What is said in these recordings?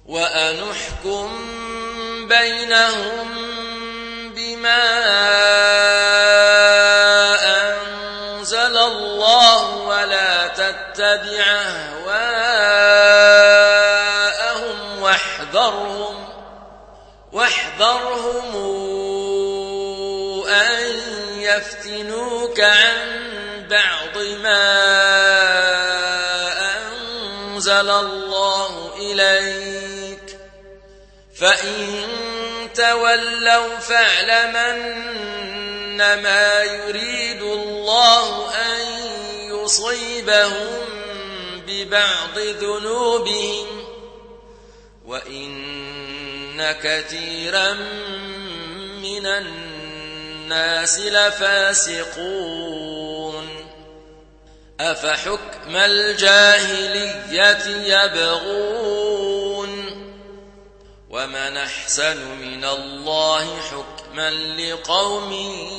وأن احكم بينهم بما أنزل الله ولا تتبع أهواءهم واحذرهم أن يفتنوك عن بعض ما أنزل الله إليك، فإن تولوا فاعلم أنما يريد الله أن يصيبهم ببعض ذنوبهم وإن كثيرا من الناس لفاسقون. أفحكم الجاهلية يبغون ومن أحسن من الله حكما لقوم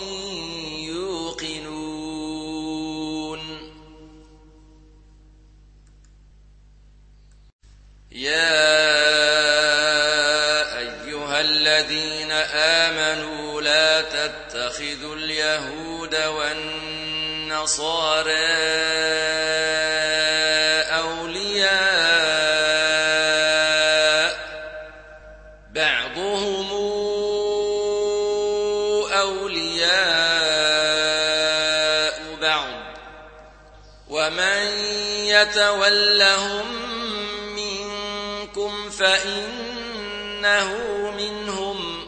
يوقنون. يا أيها الذين آمنوا لا تتخذوا اليهود والنصارى أولياء بعضهم أولياء بعض ومن يتولهم منكم فإنه منهم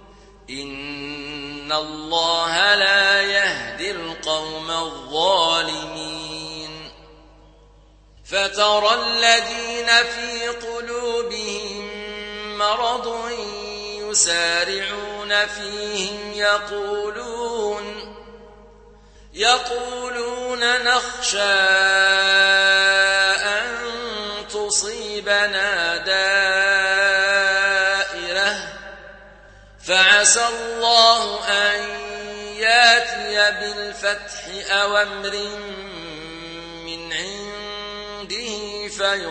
إن الله لا يهدي القوم الظالمين. فترى الذين في قلوبهم مرض يسارعون فيهم يقولون نخشى أن تصيبنا دائرة فعسى الله أن ياتي بالفتح أو أمر من عنده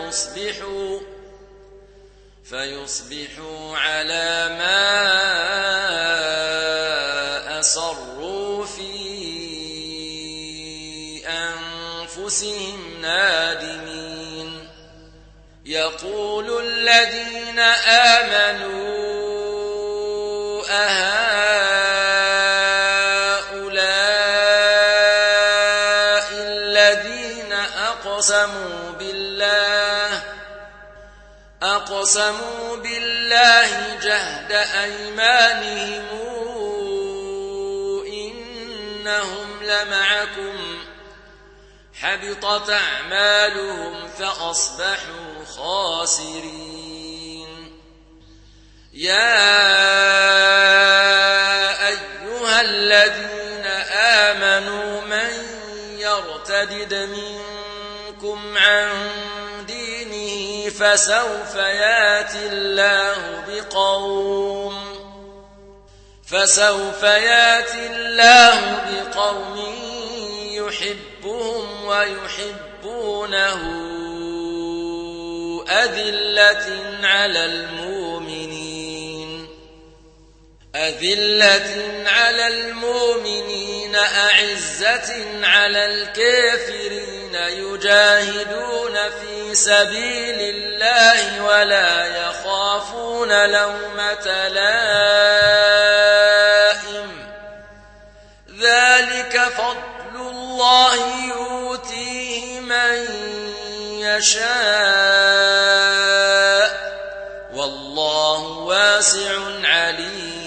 فيصبحوا على ما أسروا في أنفسهم نادمين. يقول الذين آمنوا أهؤلاء الذين أقسموا بالله جهد أيمانهم إنهم لمعكم حبطت أعمالهم فأصبحوا خاسرين. يا أيها الذين آمنوا من يرتد منكم عن دينه فسوف ياتي الله بقوم يحبهم ويحبونه أذلة على المؤمنين أعزة على الكافرين يجاهدون في سبيل الله ولا يخافون لومة لائم ذلك فضل الله يؤتيه من يشاء والله واسع عليم.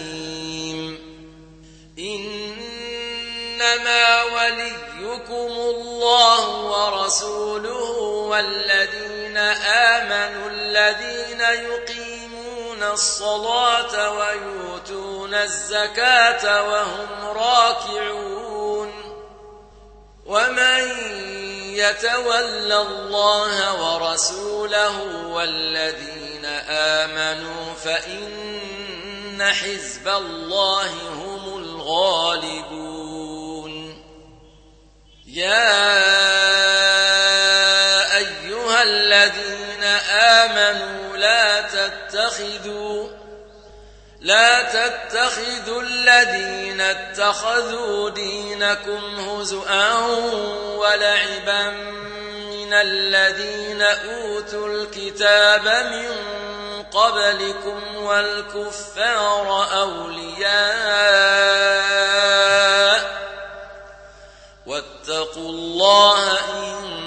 إنما وليكم الله ورسوله والذين آمنوا الذين يقيمون الصلاة ويؤتون الزكاة وهم راكعون. ومن يتول الله ورسوله والذين آمنوا فإن حزب الله هم الغالبون. يا أيها الذين آمنوا لا تتخذوا الذين اتخذوا دينكم هزؤا ولعبا من الذين أوتوا الكتاب من قبلكم والكفار أولياء واتقوا الله إن